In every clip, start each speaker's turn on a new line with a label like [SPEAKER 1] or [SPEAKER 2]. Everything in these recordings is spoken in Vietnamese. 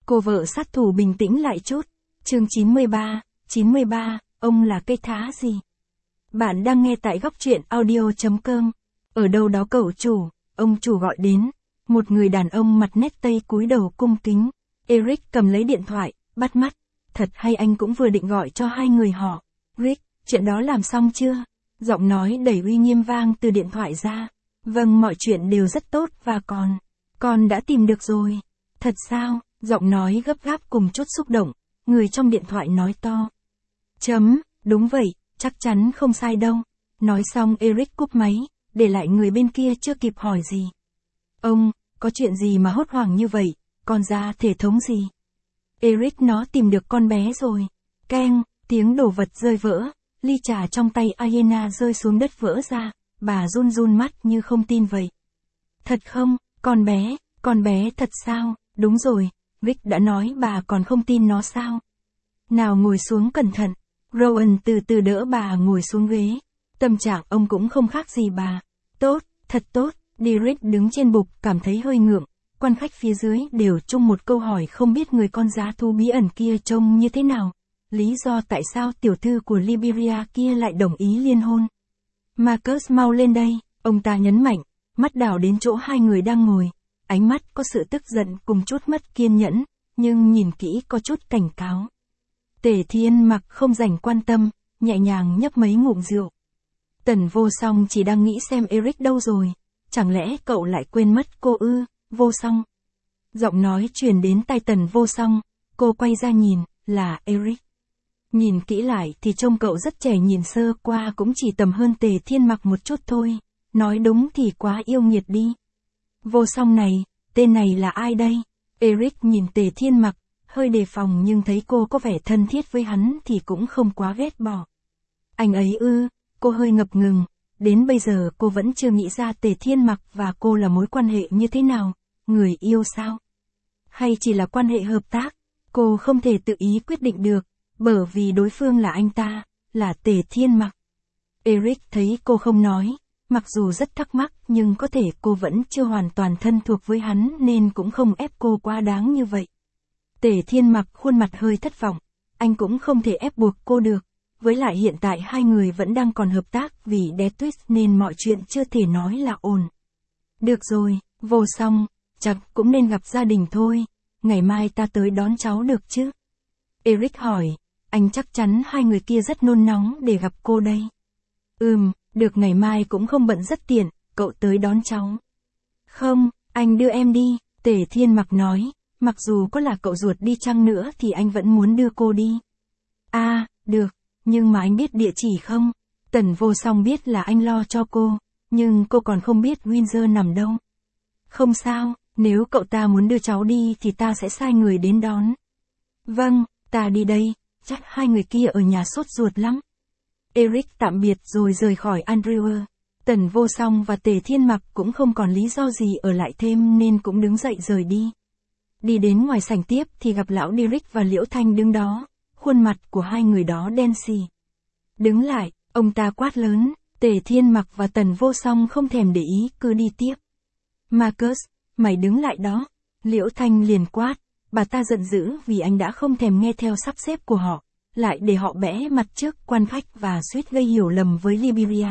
[SPEAKER 1] Cô vợ sát thủ bình tĩnh lại chút. Chương 93, ông là cây thá gì? Bạn đang nghe tại góc truyện audio.com. Ở đâu đó cậu chủ, ông chủ gọi đến. Một người đàn ông mặt nét tây cúi đầu cung kính. Eric cầm lấy điện thoại, bắt mắt. Thật hay, anh cũng vừa định gọi cho hai người họ. Rick, chuyện đó làm xong chưa? Giọng nói đầy uy nghiêm vang từ điện thoại ra. Vâng, mọi chuyện đều rất tốt và con đã tìm được rồi. Thật sao? Giọng nói gấp gáp cùng chút xúc động. Người trong điện thoại nói to. Đúng vậy, chắc chắn không sai đâu. Nói xong Eric cúp máy, để lại người bên kia chưa kịp hỏi gì. Ông, có chuyện gì mà hốt hoảng như vậy, con ra thể thống gì? Eric, nó tìm được con bé rồi. Keng, tiếng đồ vật rơi vỡ, ly trà trong tay Aena rơi xuống đất vỡ ra, bà run run mắt như không tin vậy. Thật không, con bé thật sao? Đúng rồi, Rick đã nói, bà còn không tin nó sao? Nào, ngồi xuống cẩn thận. Rowan từ từ đỡ bà ngồi xuống ghế. Tâm trạng ông cũng không khác gì bà. Tốt, thật tốt. Derek đứng trên bục cảm thấy hơi ngượng. Quan khách phía dưới đều chung một câu hỏi, không biết người con giá thú bí ẩn kia trông như thế nào. Lý do tại sao tiểu thư của Liberia kia lại đồng ý liên hôn. Marcus, mau lên đây, ông ta nhấn mạnh, mắt đảo đến chỗ hai người đang ngồi. Ánh mắt có sự tức giận cùng chút mất kiên nhẫn, nhưng nhìn kỹ có chút cảnh cáo. Tề Thiên Mặc không dành quan tâm, nhẹ nhàng nhấp mấy ngụm rượu. Tần Vô Song chỉ đang nghĩ xem Eric đâu rồi, chẳng lẽ cậu lại quên mất cô ư? Vô Song. Giọng nói truyền đến tai Tần Vô Song, cô quay ra nhìn, là Eric. Nhìn kỹ lại thì trông cậu rất trẻ, nhìn sơ qua cũng chỉ tầm hơn Tề Thiên Mặc một chút thôi, nói đúng thì quá yêu nghiệt đi. Vô Song này, tên này là ai đây? Eric nhìn Tề Thiên Mặc, hơi đề phòng, nhưng thấy cô có vẻ thân thiết với hắn thì cũng không quá ghét bỏ. Anh ấy ư? Cô hơi ngập ngừng, đến bây giờ cô vẫn chưa nghĩ ra Tề Thiên Mặc và cô là mối quan hệ như thế nào, người yêu sao? Hay chỉ là quan hệ hợp tác? Cô không thể tự ý quyết định được, bởi vì đối phương là anh ta, là Tề Thiên Mặc. Eric thấy cô không nói, mặc dù rất thắc mắc nhưng có thể cô vẫn chưa hoàn toàn thân thuộc với hắn nên cũng không ép cô quá đáng như vậy. Tề Thiên Mặc khuôn mặt hơi thất vọng, anh cũng không thể ép buộc cô được, với lại hiện tại hai người vẫn đang còn hợp tác vì Death Twist nên mọi chuyện chưa thể nói là ổn. Được rồi, Vô Song, chắc cũng nên gặp gia đình thôi, ngày mai ta tới đón cháu được chứ? Eric hỏi, anh chắc chắn hai người kia rất nôn nóng để gặp cô đây. Được, ngày mai cũng không bận, rất tiện, cậu tới đón cháu. Không, anh đưa em đi, Tề Thiên Mặc nói, mặc dù có là cậu ruột đi chăng nữa thì anh vẫn muốn đưa cô đi. À, được, nhưng mà anh biết địa chỉ không? Tần Vô Song biết là anh lo cho cô, nhưng cô còn không biết Windsor nằm đâu. Không sao, nếu cậu ta muốn đưa cháu đi thì ta sẽ sai người đến đón. Vâng, ta đi đây, chắc hai người kia ở nhà sốt ruột lắm. Eric tạm biệt rồi rời khỏi Andrew. Tần Vô Song và Tề Thiên Mặc cũng không còn lý do gì ở lại thêm nên cũng đứng dậy rời đi. Đi đến ngoài sảnh tiếp thì gặp lão Derek và Liễu Thanh đứng đó, khuôn mặt của hai người đó đen xì. Đứng lại, ông ta quát lớn, Tề Thiên Mặc và Tần Vô Song không thèm để ý, cứ đi tiếp. Marcus, mày đứng lại đó. Liễu Thanh liền quát, bà ta giận dữ vì anh đã không thèm nghe theo sắp xếp của họ, lại để họ bẽ mặt trước quan khách và suýt gây hiểu lầm với Liberia.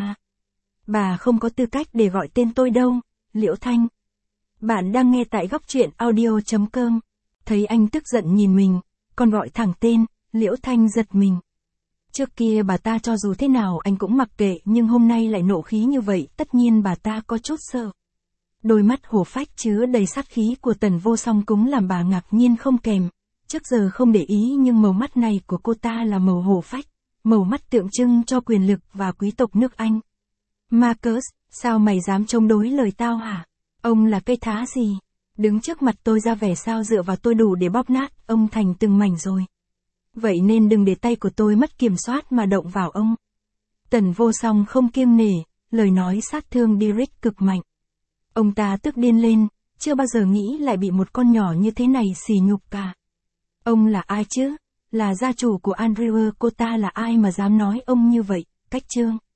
[SPEAKER 1] Bà không có tư cách để gọi tên tôi đâu, Liễu Thanh. Bạn đang nghe tại góc truyện audio.com. Thấy anh tức giận nhìn mình, còn gọi thẳng tên, Liễu Thanh giật mình. Trước kia bà ta cho dù thế nào anh cũng mặc kệ, nhưng hôm nay lại nộ khí như vậy, tất nhiên bà ta có chút sợ. Đôi mắt hổ phách chứa đầy sát khí của Tần Vô Song cũng làm bà ngạc nhiên không kèm. Trước giờ không để ý nhưng màu mắt này của cô ta là màu hổ phách, màu mắt tượng trưng cho quyền lực và quý tộc nước Anh. Marcus, sao mày dám chống đối lời tao hả? Ông là cây thá gì? Đứng trước mặt tôi ra vẻ sao dựa vào tôi đủ để bóp nát ông thành từng mảnh rồi. Vậy nên đừng để tay của tôi mất kiểm soát mà động vào ông. Tần Vô Song không kiêng nể, lời nói sát thương Derek cực mạnh. Ông ta tức điên lên, chưa bao giờ nghĩ lại bị một con nhỏ như thế này sỉ nhục cả. Ông là ai chứ? Là gia chủ của Andrew, cô ta là ai mà dám nói ông như vậy? Cách chương.